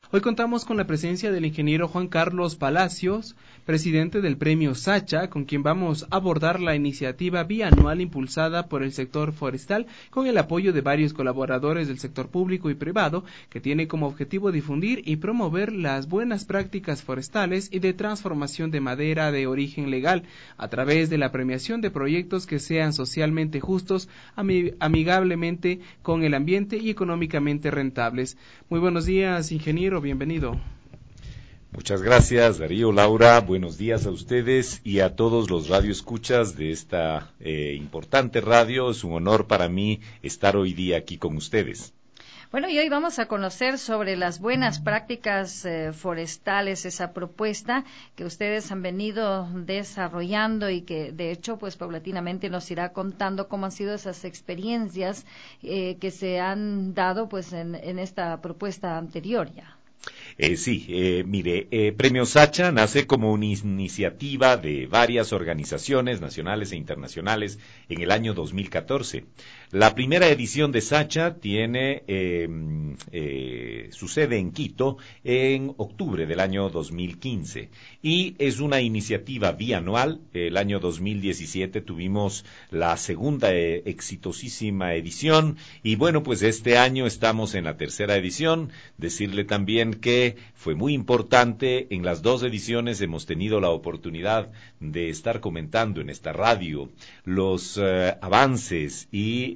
Hoy contamos con la presencia del ingeniero Juan Carlos Palacios, presidente del Premio Sacha, con quien vamos a abordar la iniciativa bianual impulsada por el sector forestal con el apoyo de varios colaboradores del sector público y privado, que tiene como objetivo difundir y promover las buenas prácticas forestales y de transformación de madera de origen legal a través de la premiación de proyectos que sean socialmente justos, amigablemente con el ambiente y económicamente rentables. Muy buenos días, ingeniero, bienvenido. Muchas gracias, Darío, Laura. Buenos días a ustedes y a todos los radioescuchas de esta importante radio. Es un honor para mí estar hoy día aquí con ustedes. Bueno, y hoy vamos a conocer sobre las buenas prácticas forestales, esa propuesta que ustedes han venido desarrollando y que, de hecho, pues paulatinamente nos irá contando cómo han sido esas experiencias que se han dado, pues, en esta propuesta anterior ya. Premio Sacha nace como una iniciativa de varias organizaciones nacionales e internacionales en el año 2014. La primera edición de Sacha tiene su sede en Quito en octubre del año 2015 y es una iniciativa bianual. El año 2017 tuvimos la segunda exitosísima edición y bueno, pues este año estamos en la tercera edición. Decirle también que fue muy importante, en las dos ediciones hemos tenido la oportunidad de estar comentando en esta radio los avances y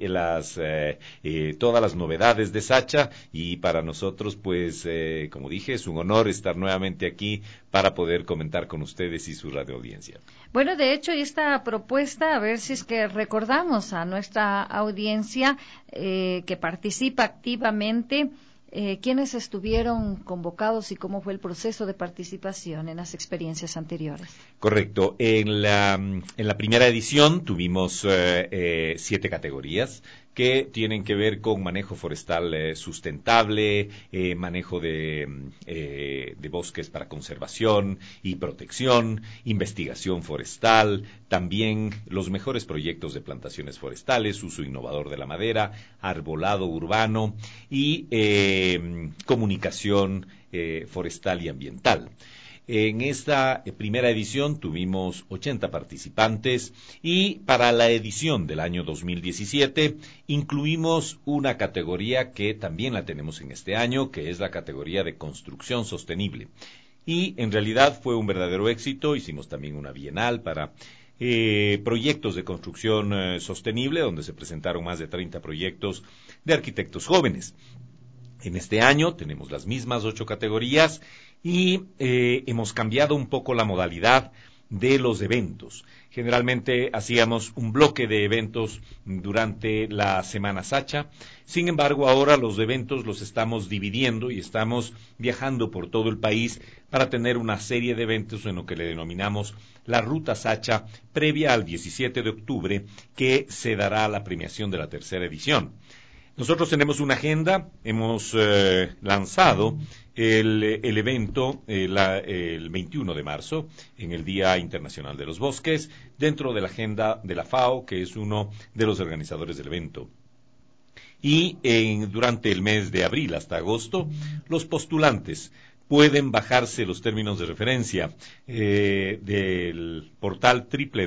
todas las novedades de Sacha, y para nosotros, pues, como dije, es un honor estar nuevamente aquí para poder comentar con ustedes y su radioaudiencia. Bueno, de hecho, esta propuesta, a ver si es que recordamos a nuestra audiencia que participa activamente, ¿quiénes estuvieron convocados y cómo fue el proceso de participación en las experiencias anteriores? Correcto. En la primera edición tuvimos 7 categorías que tienen que ver con manejo forestal sustentable, manejo de bosques para conservación y protección, investigación forestal, también los mejores proyectos de plantaciones forestales, uso innovador de la madera, arbolado urbano y comunicación forestal y ambiental. En esta primera edición tuvimos 80 participantes y para la edición del año 2017 incluimos una categoría que también la tenemos en este año, que es la categoría de construcción sostenible. Y en realidad fue un verdadero éxito. Hicimos también una bienal para proyectos de construcción sostenible, donde se presentaron más de 30 proyectos de arquitectos jóvenes. En este año tenemos las mismas 8 categorías y hemos cambiado un poco la modalidad de los eventos. Generalmente hacíamos un bloque de eventos durante la Semana Sacha. Sin embargo, ahora los eventos los estamos dividiendo y estamos viajando por todo el país para tener una serie de eventos en lo que le denominamos la Ruta Sacha, previa al 17 de octubre, que se dará la premiación de la tercera edición. Nosotros tenemos una agenda, hemos lanzado el evento el 21 de marzo, en el Día Internacional de los Bosques, dentro de la agenda de la FAO, que es uno de los organizadores del evento. Y durante el mes de abril hasta agosto, los postulantes pueden bajarse los términos de referencia del portal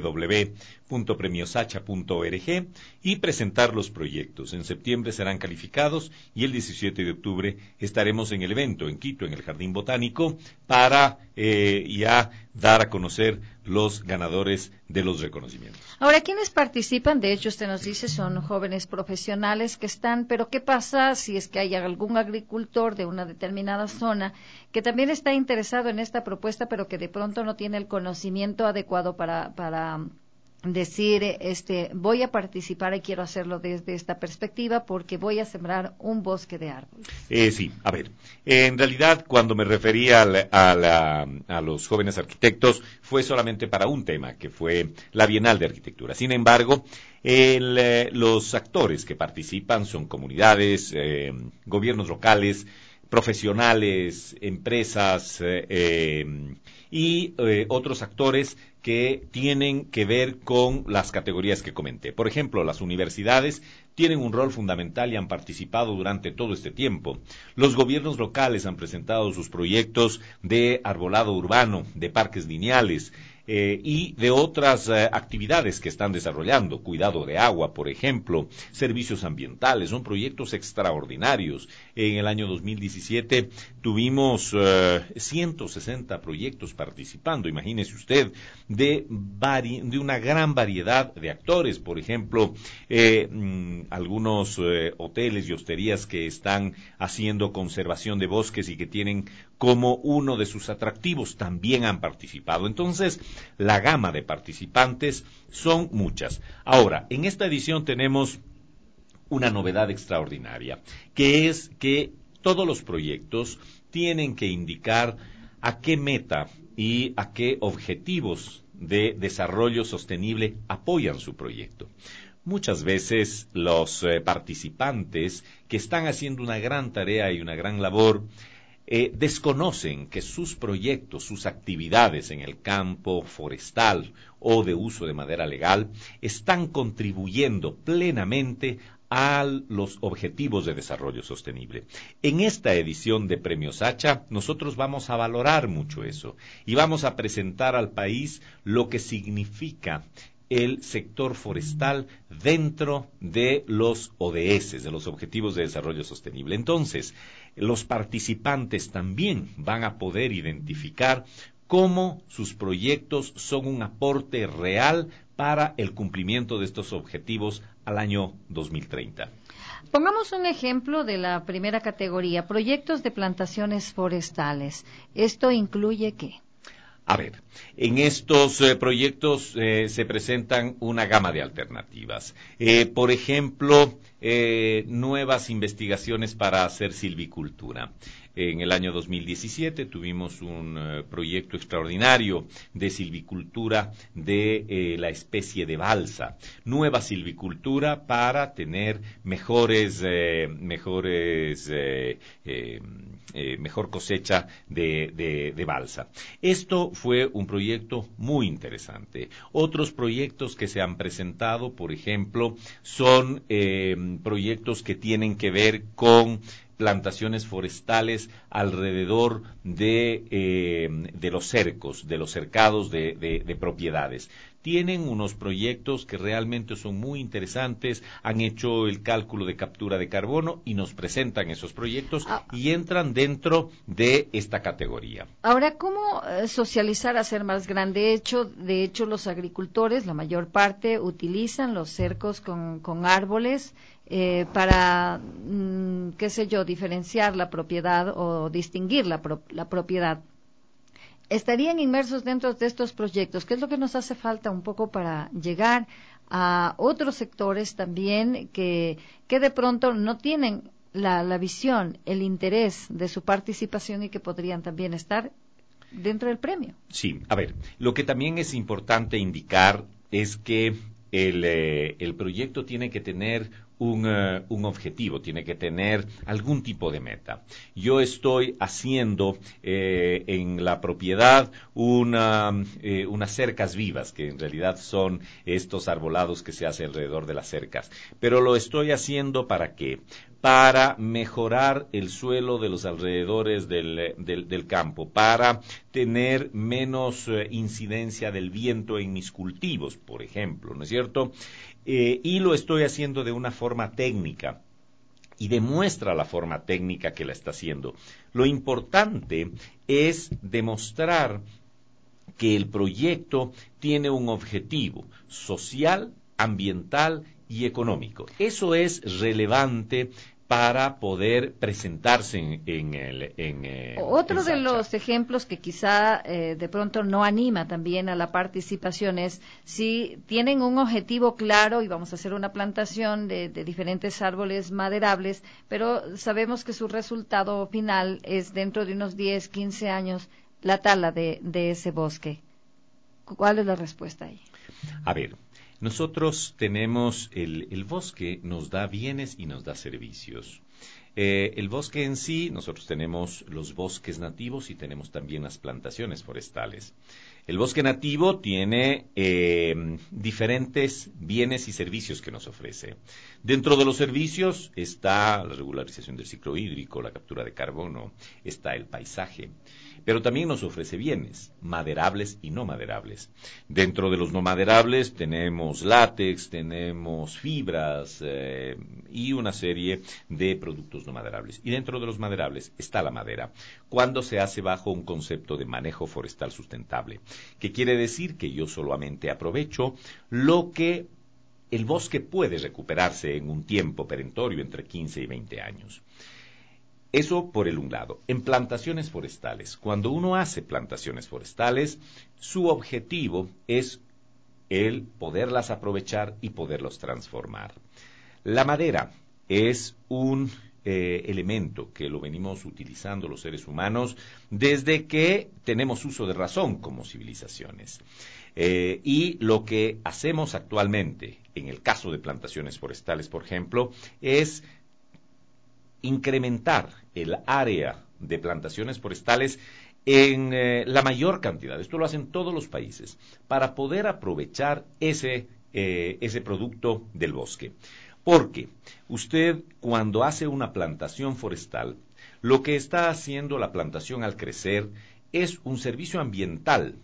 www.premiosacha.org y presentar los proyectos. En septiembre serán calificados y el 17 de octubre estaremos en el evento en Quito, en el Jardín Botánico, para ya dar a conocer los ganadores de los reconocimientos. Ahora, ¿quiénes participan? De hecho, usted nos dice son jóvenes profesionales que están, pero ¿qué pasa si es que hay algún agricultor de una determinada zona que también está interesado en esta propuesta, pero que de pronto no tiene el conocimiento adecuado para decir, voy a participar y quiero hacerlo desde esta perspectiva porque voy a sembrar un bosque de árboles? Sí, a ver, en realidad cuando me refería a los jóvenes arquitectos fue solamente para un tema, que fue la Bienal de Arquitectura. Sin embargo, los actores que participan son comunidades, gobiernos locales, profesionales, empresas y otros actores que tienen que ver con las categorías que comenté. Por ejemplo, las universidades tienen un rol fundamental y han participado durante todo este tiempo. Los gobiernos locales han presentado sus proyectos de arbolado urbano, de parques lineales, y de otras actividades que están desarrollando, cuidado de agua, por ejemplo, servicios ambientales, son proyectos extraordinarios. En el año 2017 tuvimos 160 proyectos participando, imagínese usted, de una gran variedad de actores, por ejemplo, algunos hoteles y hosterías que están haciendo conservación de bosques y que tienen como uno de sus atractivos también han participado. Entonces, la gama de participantes son muchas. Ahora, en esta edición tenemos una novedad extraordinaria, que es que todos los proyectos tienen que indicar a qué meta y a qué objetivos de desarrollo sostenible apoyan su proyecto. Muchas veces los participantes que están haciendo una gran tarea y una gran labor desconocen que sus proyectos, sus actividades en el campo forestal o de uso de madera legal están contribuyendo plenamente a los objetivos de desarrollo sostenible. En esta edición de Premio Sacha, nosotros vamos a valorar mucho eso y vamos a presentar al país lo que significa el sector forestal dentro de los ODS, de los Objetivos de Desarrollo Sostenible. Entonces, los participantes también van a poder identificar cómo sus proyectos son un aporte real para el cumplimiento de estos objetivos al año 2030. Pongamos un ejemplo de la primera categoría, proyectos de plantaciones forestales. ¿Esto incluye qué? A ver, en estos proyectos se presentan una gama de alternativas. Por ejemplo, nuevas investigaciones para hacer silvicultura. En el año 2017 tuvimos un proyecto extraordinario de silvicultura de la especie de balsa. Nueva silvicultura para tener mejor cosecha de balsa. Esto fue un proyecto muy interesante. Otros proyectos que se han presentado, por ejemplo, son proyectos que tienen que ver con plantaciones forestales alrededor de los cercos, de los cercados de propiedades. Tienen unos proyectos que realmente son muy interesantes, han hecho el cálculo de captura de carbono y nos presentan esos proyectos y entran dentro de esta categoría. Ahora, ¿cómo socializar, hacer más grande? De hecho, los agricultores, la mayor parte, utilizan los cercos con árboles para, qué sé yo, diferenciar la propiedad o distinguir la propiedad. Estarían inmersos dentro de estos proyectos. ¿Qué es lo que nos hace falta un poco para llegar a otros sectores también que de pronto no tienen la visión, el interés de su participación y que podrían también estar dentro del premio? Sí, a ver, lo que también es importante indicar es que el proyecto tiene que tener un objetivo, tiene que tener algún tipo de meta. Yo estoy haciendo en la propiedad unas cercas vivas, que en realidad son estos arbolados que se hacen alrededor de las cercas. Pero lo estoy haciendo ¿para qué? Para mejorar el suelo de los alrededores del campo, para tener menos incidencia del viento en mis cultivos, por ejemplo, ¿no es cierto? Y lo estoy haciendo de una forma técnica y demuestra la forma técnica que la está haciendo. Lo importante es demostrar que el proyecto tiene un objetivo social, ambiental y económico. Eso es relevante para poder presentarse en Otro de Sacha. los ejemplos que quizá de pronto no anima también a la participación es si tienen un objetivo claro y vamos a hacer una plantación de diferentes árboles maderables, pero sabemos que su resultado final es dentro de unos 10, 15 años la tala de ese bosque. ¿Cuál es la respuesta ahí? A ver, nosotros tenemos el bosque nos da bienes y nos da servicios. El bosque en sí, nosotros tenemos los bosques nativos y tenemos también las plantaciones forestales. El bosque nativo tiene diferentes bienes y servicios que nos ofrece. Dentro de los servicios está la regularización del ciclo hídrico, la captura de carbono, está el paisaje, pero también nos ofrece bienes, maderables y no maderables. Dentro de los no maderables tenemos látex, tenemos fibras y una serie de productos no maderables. Y dentro de los maderables está la madera, cuando se hace bajo un concepto de manejo forestal sustentable, que quiere decir que yo solamente aprovecho lo que el bosque puede recuperarse en un tiempo perentorio entre 15 y 20 años. Eso por un lado. En plantaciones forestales, cuando uno hace plantaciones forestales, su objetivo es el poderlas aprovechar y poderlos transformar. La madera es un elemento que lo venimos utilizando los seres humanos desde que tenemos uso de razón como civilizaciones. Y lo que hacemos actualmente, en el caso de plantaciones forestales, por ejemplo, es incrementar el área de plantaciones forestales en la mayor cantidad. Esto lo hacen todos los países para poder aprovechar ese producto del bosque. Porque usted, cuando hace una plantación forestal, lo que está haciendo la plantación al crecer es un servicio ambiental.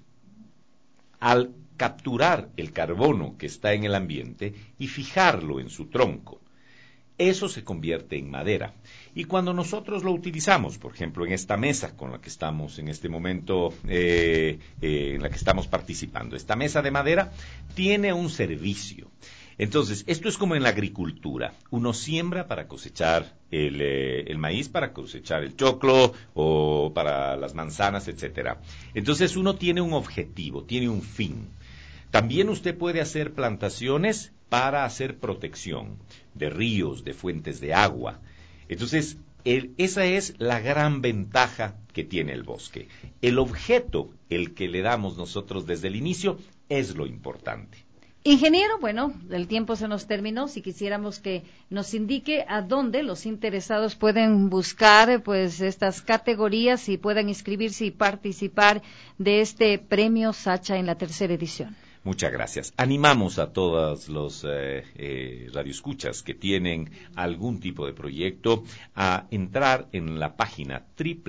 Al capturar el carbono que está en el ambiente y fijarlo en su tronco, eso se convierte en madera. Y cuando nosotros lo utilizamos, por ejemplo, en esta mesa con la que estamos en este momento, en la que estamos participando, esta mesa de madera tiene un servicio. Entonces, esto es como en la agricultura. Uno siembra para cosechar el maíz, para cosechar el choclo o para las manzanas, etcétera. Entonces, uno tiene un objetivo, tiene un fin. También usted puede hacer plantaciones para hacer protección de ríos, de fuentes de agua. Entonces, esa es la gran ventaja que tiene el bosque. El objeto, el que le damos nosotros desde el inicio, es lo importante. Ingeniero, bueno, el tiempo se nos terminó. Si quisiéramos que nos indique a dónde los interesados pueden buscar pues estas categorías y puedan inscribirse y participar de este premio Sacha en la 3ª edición. Muchas gracias. Animamos a todos los radioescuchas que tienen algún tipo de proyecto a entrar en la página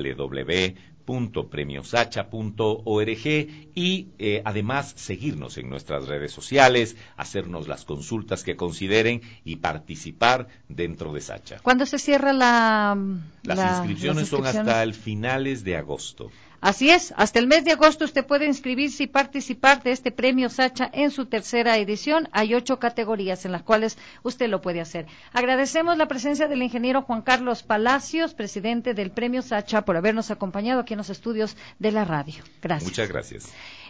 www.premiosacha.org y además seguirnos en nuestras redes sociales, hacernos las consultas que consideren y participar dentro de Sacha. ¿Cuándo se cierra las inscripciones son hasta el finales de agosto. Así es, hasta el mes de agosto usted puede inscribirse y participar de este premio Sacha en su 3ª edición. Hay 8 categorías en las cuales usted lo puede hacer. Agradecemos la presencia del ingeniero Juan Carlos Palacios, presidente del premio Sacha, por habernos acompañado aquí en los estudios de la radio. Gracias. Muchas gracias.